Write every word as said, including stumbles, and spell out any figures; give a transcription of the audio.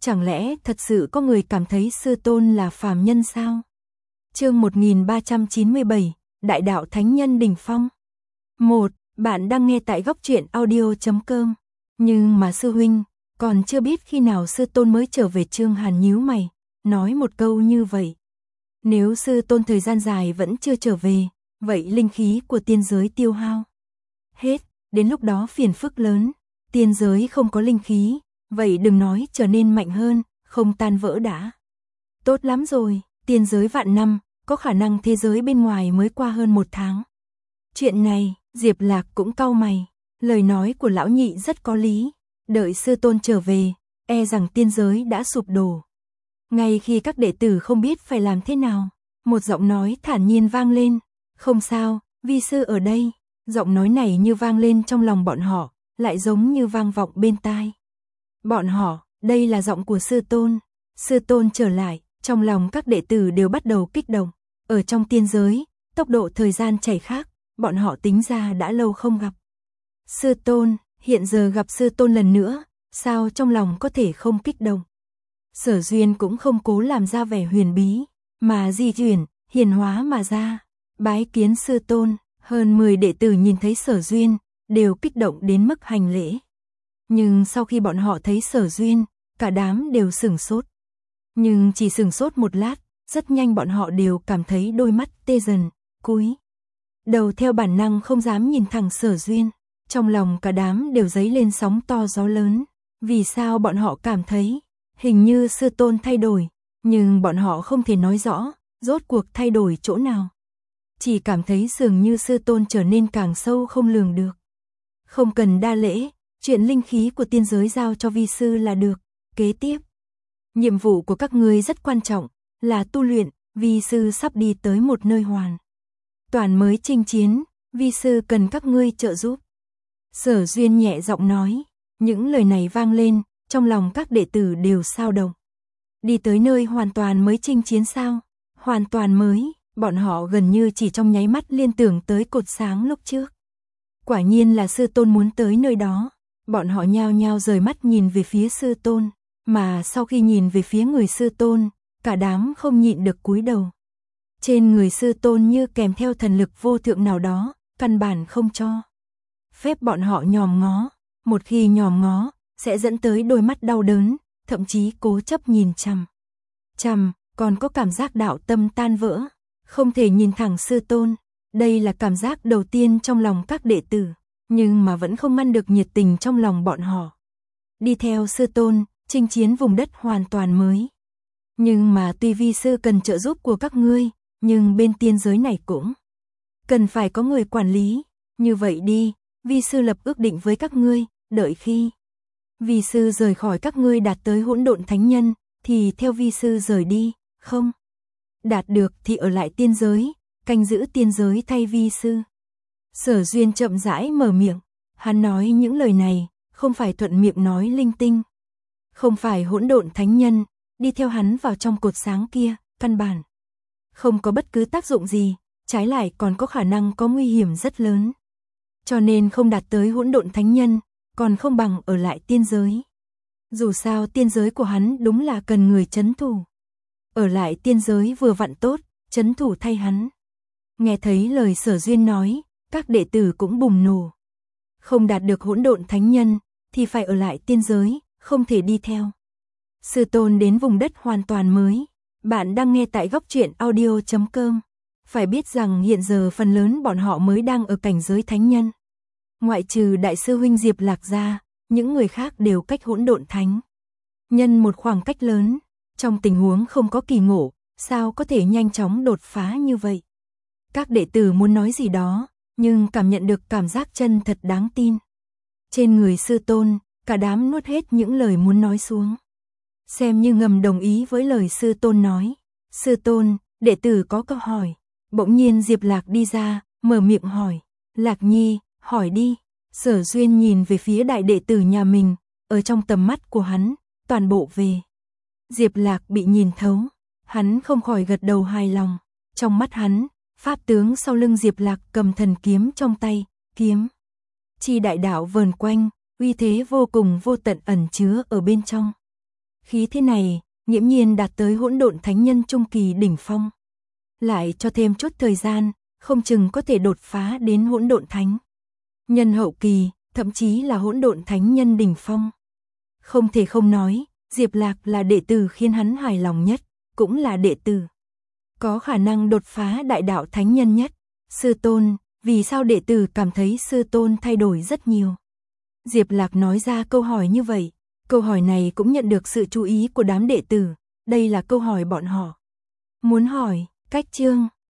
Chẳng lẽ thật sự có người cảm thấy sư tôn là phàm nhân sao? Chương một nghìn ba trăm chín mươi bảy, Đại đạo thánh nhân đỉnh phong. một. Bạn đang nghe tại góc truyện audio chấm com. Nhưng mà sư huynh, còn chưa biết khi nào sư tôn mới trở về. Trương Hàn nhíu mày, nói một câu như vậy. Nếu sư tôn thời gian dài vẫn chưa trở về, vậy linh khí của tiên giới tiêu hao hết, đến lúc đó phiền phức lớn. Tiên giới không có linh khí, vậy đừng nói trở nên mạnh hơn, không tan vỡ đã. Tốt lắm rồi, tiên giới vạn năm, có khả năng thế giới bên ngoài mới qua hơn một tháng. Chuyện này, Diệp Lạc cũng cau mày, lời nói của lão nhị rất có lý, đợi sư tôn trở về, e rằng tiên giới đã sụp đổ. Ngay khi các đệ tử không biết phải làm thế nào, một giọng nói thản nhiên vang lên, không sao, vi sư ở đây. Giọng nói này như vang lên trong lòng bọn họ, lại giống như vang vọng bên tai. Bọn họ, đây là giọng của sư tôn. Sư tôn trở lại, trong lòng các đệ tử đều bắt đầu kích động. Ở trong tiên giới, tốc độ thời gian chảy khác, bọn họ tính ra đã lâu không gặp. Sư tôn, hiện giờ gặp sư tôn lần nữa, sao trong lòng có thể không kích động? Sở Duyên cũng không cố làm ra vẻ huyền bí, mà di chuyển, hiền hóa mà ra, bái kiến sư tôn. Hơn mười đệ tử nhìn thấy Sở Duyên, đều kích động đến mức hành lễ. Nhưng sau khi bọn họ thấy Sở Duyên, cả đám đều sửng sốt. Nhưng chỉ sửng sốt một lát, rất nhanh bọn họ đều cảm thấy đôi mắt tê dần, cúi đầu theo bản năng không dám nhìn thẳng Sở Duyên. Trong lòng cả đám đều dấy lên sóng to gió lớn. Vì sao bọn họ cảm thấy hình như sư tôn thay đổi, nhưng bọn họ không thể nói rõ rốt cuộc thay đổi chỗ nào. Chỉ cảm thấy dường như sư tôn trở nên càng sâu không lường được. Không cần đa lễ, chuyện linh khí của tiên giới giao cho vi sư là được. Kế tiếp, nhiệm vụ của các ngươi rất quan trọng, là tu luyện, vi sư sắp đi tới một nơi hoàn toàn mới chinh chiến, vi sư cần các ngươi trợ giúp. Sở Duyên nhẹ giọng nói, những lời này vang lên, trong lòng các đệ tử đều sao động. Đi tới nơi hoàn toàn mới chinh chiến sao? Hoàn toàn mới. Bọn họ gần như chỉ trong nháy mắt liên tưởng tới cột sáng lúc trước. Quả nhiên là sư tôn muốn tới nơi đó. Bọn họ nhao nhao rời mắt nhìn về phía sư tôn. Mà sau khi nhìn về phía người sư tôn, cả đám không nhịn được cúi đầu. Trên người sư tôn như kèm theo thần lực vô thượng nào đó, căn bản không cho phép bọn họ nhòm ngó. Một khi nhòm ngó, sẽ dẫn tới đôi mắt đau đớn, thậm chí cố chấp nhìn chằm chằm, còn có cảm giác đạo tâm tan vỡ. Không thể nhìn thẳng sư tôn, đây là cảm giác đầu tiên trong lòng các đệ tử, nhưng mà vẫn không ngăn được nhiệt tình trong lòng bọn họ. Đi theo sư tôn, chinh chiến vùng đất hoàn toàn mới. Nhưng mà tuy vi sư cần trợ giúp của các ngươi, nhưng bên tiên giới này cũng cần phải có người quản lý. Như vậy đi, vi sư lập ước định với các ngươi, đợi khi vi sư rời khỏi các ngươi đạt tới hỗn độn thánh nhân, thì theo vi sư rời đi, không đạt được thì ở lại tiên giới, canh giữ tiên giới thay vi sư. Sở Duyên chậm rãi mở miệng, hắn nói những lời này, không phải thuận miệng nói linh tinh. Không phải hỗn độn thánh nhân, đi theo hắn vào trong cột sáng kia, căn bản không có bất cứ tác dụng gì, trái lại còn có khả năng có nguy hiểm rất lớn. Cho nên không đạt tới hỗn độn thánh nhân, còn không bằng ở lại tiên giới. Dù sao tiên giới của hắn đúng là cần người trấn thủ. Ở lại tiên giới vừa vặn tốt, trấn thủ thay hắn. Nghe thấy lời Sở Duyên nói, các đệ tử cũng bùng nổ. Không đạt được hỗn độn thánh nhân, thì phải ở lại tiên giới, không thể đi theo sư tôn đến vùng đất hoàn toàn mới. Bạn đang nghe tại góc truyện audio chấm com. Phải biết rằng hiện giờ phần lớn bọn họ mới đang ở cảnh giới thánh nhân. Ngoại trừ đại sư huynh Diệp Lạc ra, những người khác đều cách hỗn độn thánh nhân một khoảng cách lớn. Trong tình huống không có kỳ ngộ, sao có thể nhanh chóng đột phá như vậy? Các đệ tử muốn nói gì đó, nhưng cảm nhận được cảm giác chân thật đáng tin. Trên người sư tôn, cả đám nuốt hết những lời muốn nói xuống. Xem như ngầm đồng ý với lời sư tôn nói. Sư tôn, đệ tử có câu hỏi. Bỗng nhiên Diệp Lạc đi ra, mở miệng hỏi. Lạc Nhi, hỏi đi. Sở Duyên nhìn về phía đại đệ tử nhà mình, ở trong tầm mắt của hắn, toàn bộ về Diệp Lạc bị nhìn thấu, hắn không khỏi gật đầu hài lòng. Trong mắt hắn, pháp tướng sau lưng Diệp Lạc cầm thần kiếm trong tay, kiếm chi đại đạo vờn quanh, uy thế vô cùng vô tận ẩn chứa ở bên trong. Khí thế này, nghiễm nhiên đạt tới hỗn độn thánh nhân trung kỳ đỉnh phong. Lại cho thêm chút thời gian, không chừng có thể đột phá đến hỗn độn thánh nhân hậu kỳ, thậm chí là hỗn độn thánh nhân đỉnh phong. Không thể không nói, Diệp Lạc là đệ tử khiến hắn hài lòng nhất, cũng là đệ tử có khả năng đột phá đại đạo thánh nhân nhất. Sư tôn, vì sao đệ tử cảm thấy sư tôn thay đổi rất nhiều? Diệp Lạc nói ra câu hỏi như vậy, câu hỏi này cũng nhận được sự chú ý của đám đệ tử, đây là câu hỏi bọn họ muốn hỏi. Cách chương